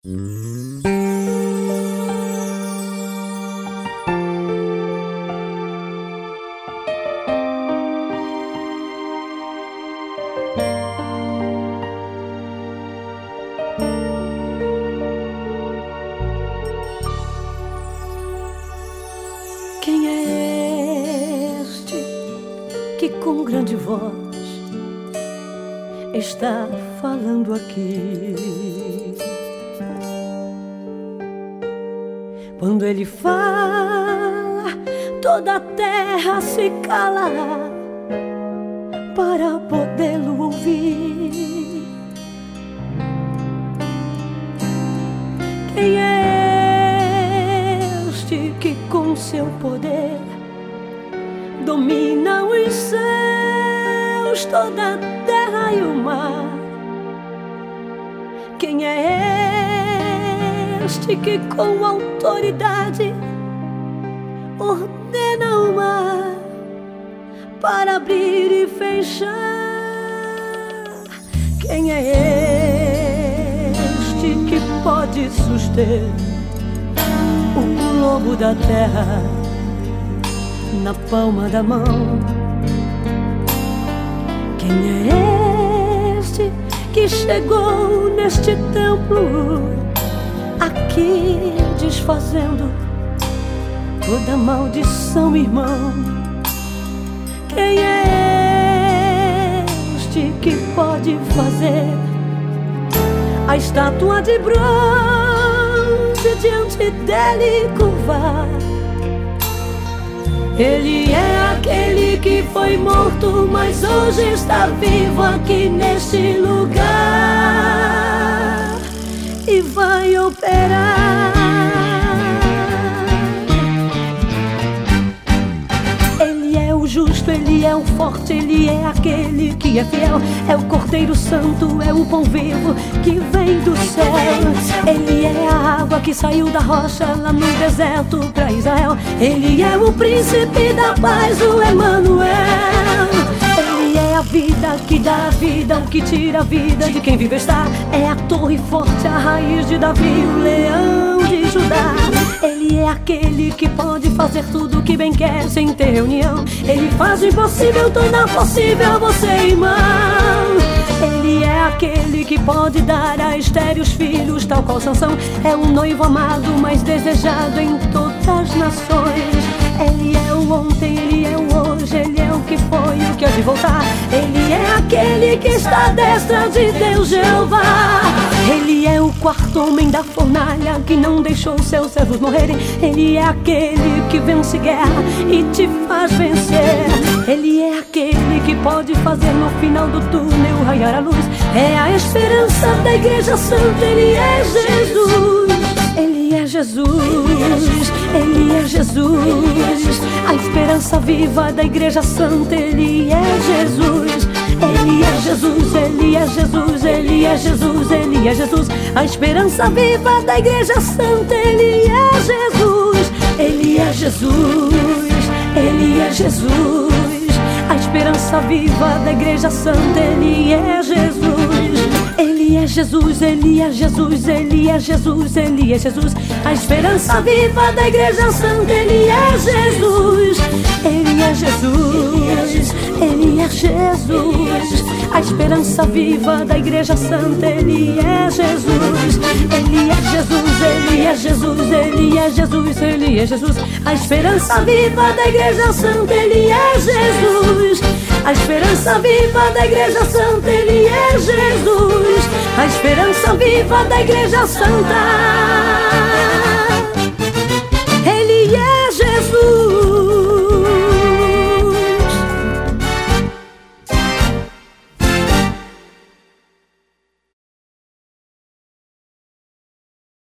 Quem é este que com grande voz está falando aqui? Quando ele fala, toda a terra se cala para podê-lo ouvir. Quem é este que com seu poder domina os céus, toda a terra e o mar? Quem é este que com autoridade ordena o mar para abrir e fechar? Quem é este que pode suster o globo da terra na palma da mão? Quem é este que chegou neste templo aqui desfazendo toda maldição, irmão? Quem é este que pode fazer a estátua de bronze diante dele curvar? Ele é aquele que foi morto, mas hoje está vivo aqui neste lugar e vai operar. Ele é o justo, ele é o forte, ele é aquele que é fiel. É o Cordeiro Santo, é o pão vivo que vem do céu. Ele é a água que saiu da rocha lá no deserto para Israel. Ele é o príncipe da paz, o Emanuel. Ele é a vida que dá a vida, o que tira a vida de quem vive está. É a torre forte, a raiz de Davi, o leão de Judá. Ele é aquele que pode fazer tudo o que bem quer sem ter reunião. Ele faz o impossível tornar possível você, irmão. Ele é aquele que pode dar a estéreos filhos, tal qual Sansão. É o noivo amado, mais desejado em todas as nações. Ele é o ontem, ele é o hoje, ele é o que foi e o que há de voltar. Ele é aquele que está à destra de Deus Jeová. Ele é o quarto homem da fornalha que não deixou seus servos morrerem. Ele é aquele que vence guerra e te faz vencer. Ele é aquele que pode fazer no final do túnel raiar a luz. É a esperança da Igreja Santa, ele é Jesus. Ele é Jesus, ele é Jesus, a esperança viva da Igreja Santa, ele é Jesus. Ele é Jesus, ele é Jesus, ele é Jesus, ele é Jesus, a esperança viva da Igreja Santa, ele é Jesus. Ele é Jesus, ele é Jesus, a esperança viva da Igreja Santa, ele é Jesus. Ele é Jesus, ele é Jesus, ele é Jesus, ele é Jesus, a esperança viva da Igreja Santa, ele é Jesus. Ele é Jesus, ele é Jesus, a esperança viva da Igreja Santa, ele é Jesus. Ele é Jesus, ele é Jesus, ele é Jesus, ele é Jesus, a esperança viva da Igreja Santa, ele é Jesus. A esperança viva da Igreja Santa, ele é Jesus. A esperança viva da Igreja Santa.